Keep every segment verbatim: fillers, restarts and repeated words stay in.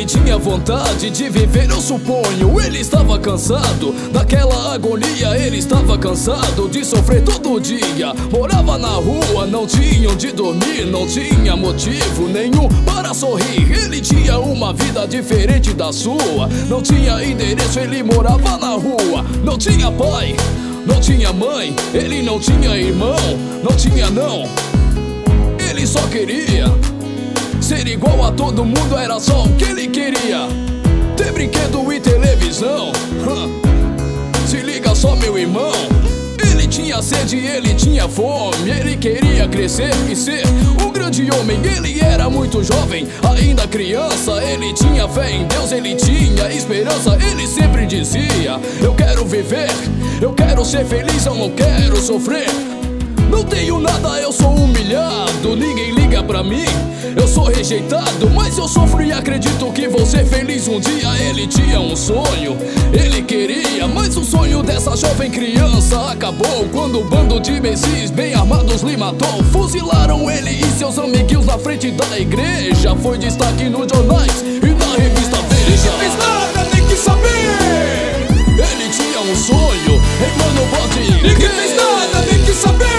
tinha vontade de viver, eu suponho. Ele estava cansado daquela agonia. Ele estava cansado de sofrer todo dia. Morava na rua, não tinha onde dormir, não tinha motivo nenhum para sorrir. Ele tinha uma vida diferente da sua. Não tinha endereço, ele morava na rua. Não tinha pai, não tinha mãe, ele não tinha irmão, não tinha não. Ele só queria ser igual a todo mundo, era só o que ele queria. Ter brinquedo e televisão. Se liga só, meu irmão. Ele tinha sede, ele tinha fome. Ele queria crescer e ser um grande homem. Ele era muito jovem, ainda criança. Ele tinha fé em Deus, ele tinha esperança. Ele sempre dizia: eu quero viver, eu quero ser feliz, eu não quero sofrer. Não tenho nada, eu sou humilhado, ninguém liga pra mim, eu sou rejeitado, mas eu sofro e acredito que vou ser feliz um dia. Ele tinha um sonho, ele queria, mas o sonho dessa jovem criança acabou quando um bando de imbecis bem armados lhe matou. Fuzilaram ele e seus amiguinhos na frente da igreja. Foi destaque nos jornais e na revista Veja. Ninguém fez nada, tem que saber. Ele tinha um sonho, ei mano, pode ir. Ninguém fez nada, tem que saber.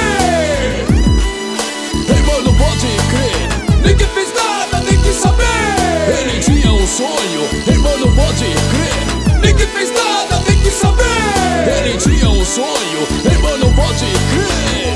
Ninguém fez nada, tem que saber. Ele tinha um sonho, ei mano, pode crer. Ninguém fez nada, tem que saber. Ele tinha um sonho, ei mano, pode crer.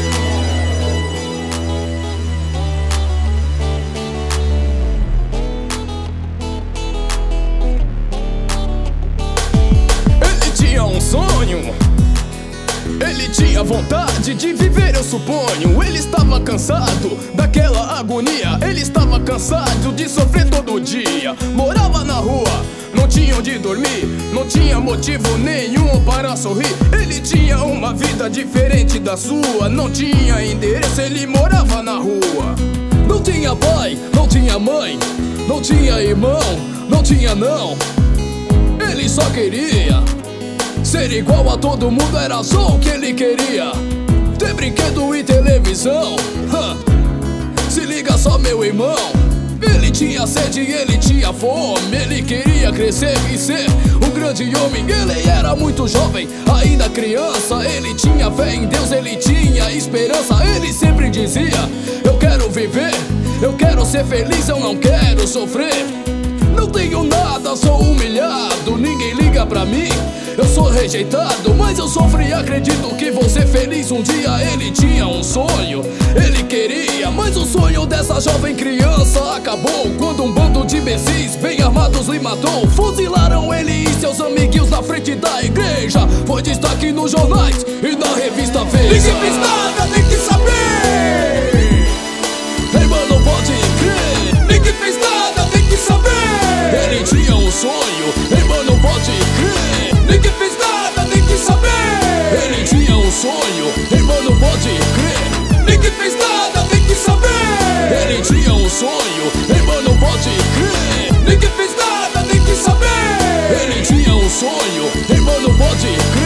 Ele tinha um sonho, ele tinha vontade de viver, eu suponho. Ele estava cansado daquela agonia. Ele estava cansado de sofrer todo dia. Morava na rua, não tinha onde dormir, não tinha motivo nenhum para sorrir. Ele tinha uma vida diferente da sua. Não tinha endereço, ele morava na rua. Não tinha pai, não tinha mãe, não tinha irmão, não tinha não. Ele só queria ser igual a todo mundo, era só o que ele queria. Ter brinquedo e televisão. Se liga só, meu irmão. Ele tinha sede, ele tinha fome. Ele queria crescer e ser um grande homem. Ele era muito jovem, ainda criança. Ele tinha fé em Deus, ele tinha esperança. Ele sempre dizia: eu quero viver, eu quero ser feliz, eu não quero sofrer. Não tenho nada, sou humilhado, ninguém liga pra mim, eu sou rejeitado, mas eu sofro e acredito que vou ser feliz um dia. Ele tinha um sonho, ele queria, mas o sonho dessa jovem criança acabou quando um bando de imbecis bem armados lhe matou. Fuzilaram ele e seus amiguinhos na frente da igreja. Foi destaque nos jornais e na revista Veja. Ninguém fez nada, tem que saber. Ei mano, pode crer. Ninguém fez nada, tem que saber. Ele tinha um sonho, ei mano, pode crer. Ninguém fez nada, tem que saber. Ele tinha um sonho, ei mano, pode crer. Ninguém fez nada, tem que saber. Ele tinha um sonho, ei mano, pode crer. Ninguém fez nada, tem que saber. Ele tinha um sonho, ei mano, pode crer.